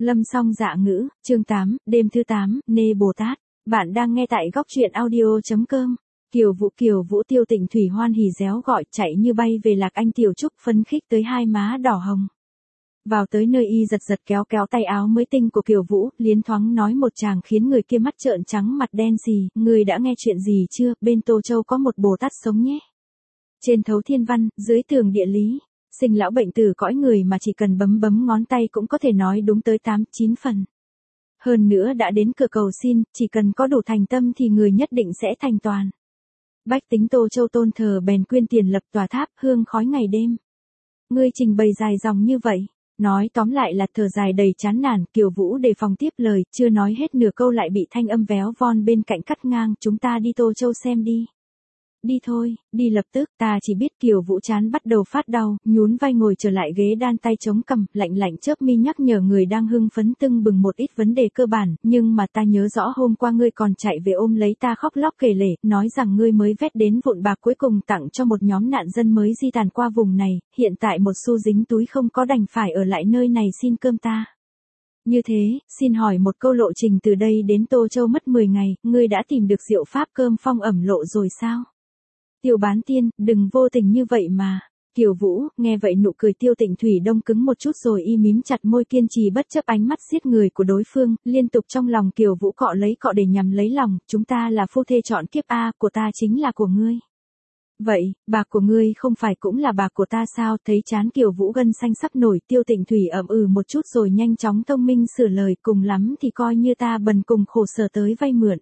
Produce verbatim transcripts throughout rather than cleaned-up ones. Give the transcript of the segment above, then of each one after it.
Lâm Song Dạ Ngữ, chương tám, đêm thứ tám, Nê Bồ Tát. Bạn đang nghe tại góc truyện audio chấm com. Kiều Vũ Kiều Vũ Tiêu Tịnh Thủy hoan hỉ réo gọi chạy như bay về Lạc Anh Tiểu Trúc phấn khích tới hai má đỏ hồng. Vào tới nơi y giật giật kéo kéo tay áo mới tinh của Kiều Vũ, liến thoáng nói một chàng khiến người kia mắt trợn trắng mặt đen xì, người đã nghe chuyện gì chưa, bên Tô Châu có một Bồ Tát sống nhé. Trên thấu thiên văn, dưới tường địa lý. Sinh lão bệnh tử cõi người mà chỉ cần bấm bấm ngón tay cũng có thể nói đúng tới tám, chín phần. Hơn nữa đã đến cửa cầu xin, chỉ cần có đủ thành tâm thì người nhất định sẽ thành toàn. Bách tính Tô Châu tôn thờ bèn quyên tiền lập tòa tháp, hương khói ngày đêm. Ngươi trình bày dài dòng như vậy, nói tóm lại là thở dài đầy chán nản. Kiều Vũ đề phòng tiếp lời, chưa nói hết nửa câu lại bị thanh âm véo von bên cạnh cắt ngang, chúng ta đi Tô Châu xem đi. Đi thôi, đi lập tức, ta chỉ biết. Kiều Vũ chán bắt đầu phát đau, nhún vai ngồi trở lại ghế đan tay chống cằm, lạnh lạnh chớp mi nhắc nhở người đang hưng phấn tưng bừng một ít vấn đề cơ bản, nhưng mà ta nhớ rõ hôm qua ngươi còn chạy về ôm lấy ta khóc lóc kể lể, nói rằng ngươi mới vét đến vụn bạc cuối cùng tặng cho một nhóm nạn dân mới di tản qua vùng này, hiện tại một xu dính túi không có đành phải ở lại nơi này xin cơm ta. Như thế, xin hỏi một câu, lộ trình từ đây đến Tô Châu mất mười ngày, ngươi đã tìm được diệu pháp cơm phong ẩm lộ rồi sao? Tiêu bán tiên, đừng vô tình như vậy mà. Kiều Vũ, nghe vậy nụ cười Tiêu Tịnh Thủy đông cứng một chút rồi y mím chặt môi kiên trì bất chấp ánh mắt giết người của đối phương, liên tục trong lòng Kiều Vũ cọ lấy cọ để nhằm lấy lòng, chúng ta là phu thê chọn kiếp A, của ta chính là của ngươi. Vậy, bạc của ngươi không phải cũng là bạc của ta sao? Thấy chán Kiều Vũ gân xanh sắp nổi, Tiêu Tịnh Thủy ậm ừ một chút rồi nhanh chóng thông minh sửa lời, cùng lắm thì coi như ta bần cùng khổ sở tới vay mượn.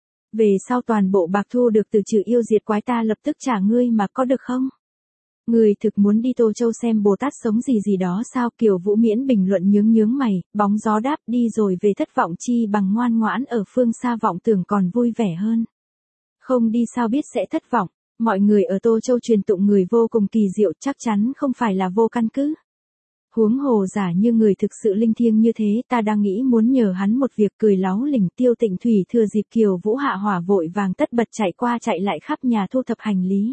Về sau toàn bộ bạc thu được từ trừ yêu diệt quái ta lập tức trả ngươi mà có được không? Ngươi thực muốn đi Tô Châu xem Bồ Tát sống gì gì đó sao? Kiều Vũ miễn bình luận nhướng nhướng mày, bóng gió đáp, đi rồi về thất vọng chi bằng ngoan ngoãn ở phương xa vọng tưởng còn vui vẻ hơn. Không đi sao biết sẽ thất vọng, mọi người ở Tô Châu truyền tụng người vô cùng kỳ diệu, chắc chắn không phải là vô căn cứ. Huống hồ giả như người thực sự linh thiêng như thế, ta đang nghĩ muốn nhờ hắn một việc. Cười láu lỉnh. Tiêu Tịnh Thủy thừa dịp Kiều Vũ hạ hỏa vội vàng tất bật chạy qua chạy lại khắp nhà thu thập hành lý.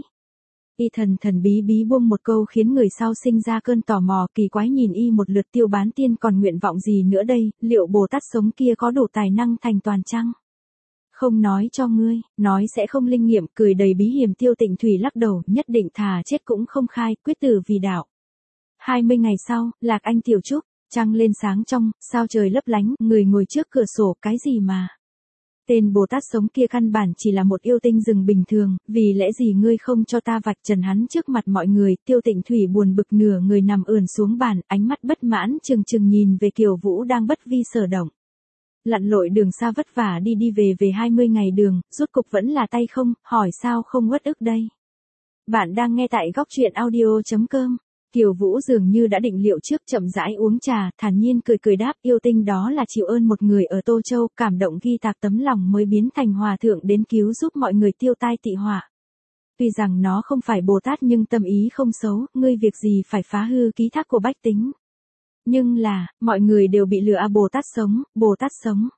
Y thần thần bí bí buông một câu khiến người sau sinh ra cơn tò mò kỳ quái nhìn y một lượt. Tiêu bán tiên còn nguyện vọng gì nữa đây, liệu Bồ Tát sống kia có đủ tài năng thành toàn chăng? Không nói cho ngươi, nói sẽ không linh nghiệm. Cười đầy bí hiểm Tiêu Tịnh Thủy lắc đầu, nhất định thà chết cũng không khai, quyết tử vì đạo. Hai mươi ngày sau, Lạc Anh Tiểu Trúc, trăng lên sáng trong, sao trời lấp lánh, người ngồi trước cửa sổ, cái gì mà. Tên Bồ Tát sống kia căn bản chỉ là một yêu tinh rừng bình thường, vì lẽ gì ngươi không cho ta vạch trần hắn trước mặt mọi người? Tiêu Tịnh Thủy buồn bực nửa người nằm ườn xuống bàn, ánh mắt bất mãn trừng trừng nhìn về Kiều Vũ đang bất vi sở động. Lặn lội đường xa vất vả đi đi về về hai mươi ngày đường, rốt cục vẫn là tay không, hỏi sao không uất ức đây? Bạn đang nghe tại góc truyện audio chấm com. Kiều Vũ dường như đã định liệu trước, chậm rãi uống trà, thản nhiên cười cười đáp, yêu tinh đó là chịu ơn một người ở Tô Châu, cảm động ghi tạc tấm lòng mới biến thành hòa thượng đến cứu giúp mọi người tiêu tai tị họa. Tuy rằng nó không phải Bồ Tát nhưng tâm ý không xấu, ngươi việc gì phải phá hư ký thác của bách tính. Nhưng là, mọi người đều bị lừa à? Bồ Tát sống, Bồ Tát sống.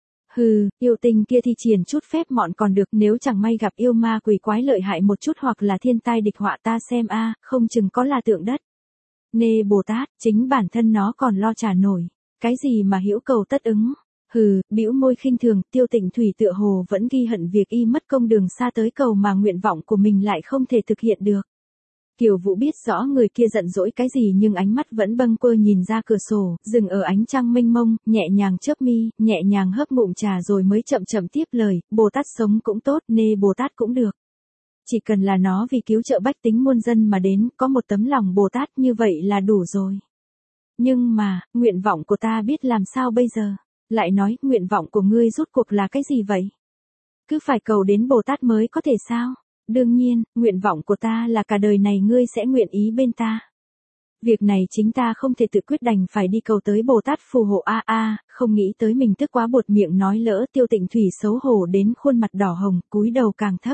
Hừ, yêu tinh kia thi triển chút phép mọn còn được, nếu chẳng may gặp yêu ma quỷ quái lợi hại một chút hoặc là thiên tai địch họa ta xem a, không chừng có là tượng đất. Nê Bồ Tát, chính bản thân nó còn lo trả nổi, cái gì mà hữu cầu tất ứng. Hừ, bĩu môi khinh thường. Tiêu Tịnh Thủy tựa hồ vẫn ghi hận việc y mất công đường xa tới cầu mà nguyện vọng của mình lại không thể thực hiện được. Kiều Vũ biết rõ người kia giận dỗi cái gì nhưng ánh mắt vẫn bâng quơ nhìn ra cửa sổ, dừng ở ánh trăng mênh mông, nhẹ nhàng chớp mi, nhẹ nhàng hớp ngụm trà rồi mới chậm chậm tiếp lời, Bồ Tát sống cũng tốt, Nê Bồ Tát cũng được. Chỉ cần là nó vì cứu trợ bách tính muôn dân mà đến, có một tấm lòng Bồ Tát như vậy là đủ rồi. Nhưng mà, nguyện vọng của ta biết làm sao bây giờ? Lại nói, nguyện vọng của ngươi rốt cuộc là cái gì vậy? Cứ phải cầu đến Bồ Tát mới có thể sao? Đương nhiên, nguyện vọng của ta là cả đời này ngươi sẽ nguyện ý bên ta. Việc này chính ta không thể tự quyết đành phải đi cầu tới Bồ Tát phù hộ a a, không nghĩ tới mình tức quá buột miệng nói lỡ. Tiêu Tịnh Thủy xấu hổ đến khuôn mặt đỏ hồng, cúi đầu càng thấp.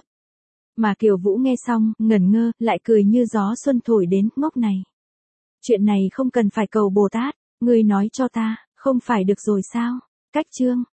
Mà Kiều Vũ nghe xong, ngẩn ngơ, lại cười như gió xuân thổi đến, ngốc này. Chuyện này không cần phải cầu Bồ Tát, ngươi nói cho ta, không phải được rồi sao? Cách chương.